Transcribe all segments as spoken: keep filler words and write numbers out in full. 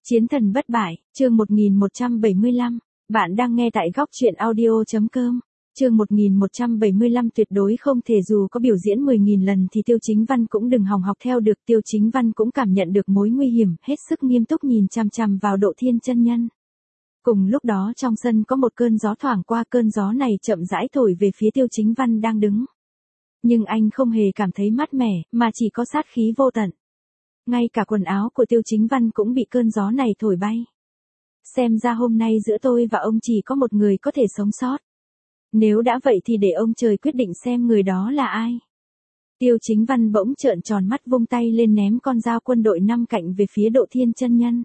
Chiến thần bất bại, chương một nghìn một trăm bảy mươi lăm. Bạn đang nghe tại góc truyện audio chấm com. Chương một nghìn một trăm bảy mươi lăm tuyệt đối không thể, dù có biểu diễn mười nghìn lần thì Tiêu Chính Văn cũng đừng hòng học theo được. Tiêu Chính Văn cũng cảm nhận được mối nguy hiểm, hết sức nghiêm túc nhìn chằm chằm vào Độ Thiên chân nhân. Cùng lúc đó trong sân có một cơn gió thoảng qua, cơn gió này chậm rãi thổi về phía Tiêu Chính Văn đang đứng. Nhưng anh không hề cảm thấy mát mẻ, mà chỉ có sát khí vô tận. Ngay cả quần áo của Tiêu Chính Văn cũng bị cơn gió này thổi bay. Xem ra hôm nay giữa tôi và ông chỉ có một người có thể sống sót. Nếu đã vậy thì để ông trời quyết định xem người đó là ai. Tiêu Chính Văn bỗng trợn tròn mắt, vung tay lên ném con dao quân đội năm cạnh về phía Độ Thiên chân nhân.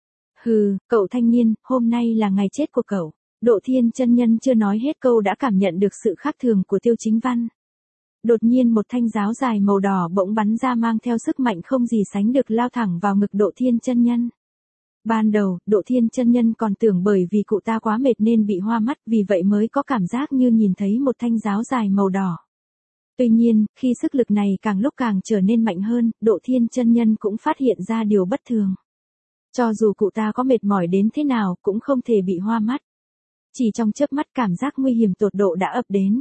Hừ, cậu thanh niên, hôm nay là ngày chết của cậu. Độ Thiên chân nhân chưa nói hết câu đã cảm nhận được sự khác thường của Tiêu Chính Văn. Đột nhiên một thanh giáo dài màu đỏ bỗng bắn ra, mang theo sức mạnh không gì sánh được, lao thẳng vào ngực Độ Thiên chân nhân. Ban đầu, Độ Thiên chân nhân còn tưởng bởi vì cụ ta quá mệt nên bị hoa mắt, vì vậy mới có cảm giác như nhìn thấy một thanh giáo dài màu đỏ. Tuy nhiên, khi sức lực này càng lúc càng trở nên mạnh hơn, Độ Thiên chân nhân cũng phát hiện ra điều bất thường. Cho dù cụ ta có mệt mỏi đến thế nào cũng không thể bị hoa mắt. Chỉ trong chớp mắt cảm giác nguy hiểm tột độ đã ập đến.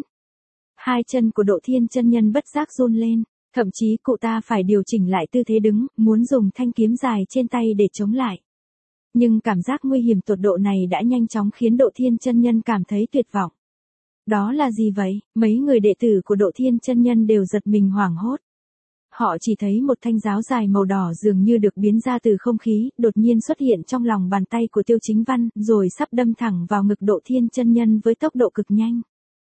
Hai chân của Độ Thiên chân nhân bất giác run lên, thậm chí cụ ta phải điều chỉnh lại tư thế đứng, muốn dùng thanh kiếm dài trên tay để chống lại. Nhưng cảm giác nguy hiểm tột độ này đã nhanh chóng khiến Độ Thiên chân nhân cảm thấy tuyệt vọng. Đó là gì vậy? Mấy người đệ tử của Độ Thiên chân nhân đều giật mình hoảng hốt. Họ chỉ thấy một thanh giáo dài màu đỏ dường như được biến ra từ không khí, đột nhiên xuất hiện trong lòng bàn tay của Tiêu Chính Văn, rồi sắp đâm thẳng vào ngực Độ Thiên chân nhân với tốc độ cực nhanh.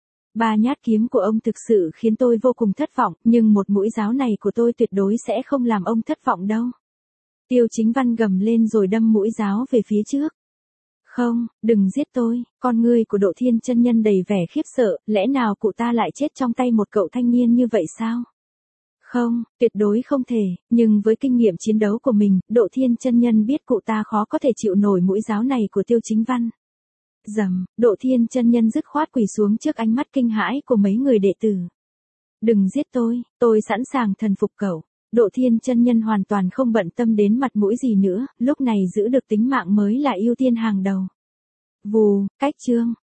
Ba nhát kiếm của ông thực sự khiến tôi vô cùng thất vọng, nhưng một mũi giáo này của tôi tuyệt đối sẽ không làm ông thất vọng đâu. Tiêu Chính Văn gầm lên rồi đâm mũi giáo về phía trước. Không, đừng giết tôi. Con ngươi của Độ Thiên chân nhân đầy vẻ khiếp sợ, lẽ nào cụ ta lại chết trong tay một cậu thanh niên như vậy sao? Không, tuyệt đối không thể, nhưng với kinh nghiệm chiến đấu của mình, Độ Thiên chân nhân biết cụ ta khó có thể chịu nổi mũi giáo này của Tiêu Chính Văn. Dầm, Độ Thiên chân nhân dứt khoát quỳ xuống trước ánh mắt kinh hãi của mấy người đệ tử. Đừng giết tôi, tôi sẵn sàng thần phục cậu. Độ Thiên chân nhân hoàn toàn không bận tâm đến mặt mũi gì nữa, lúc này giữ được tính mạng mới là ưu tiên hàng đầu. Vù, cách chương,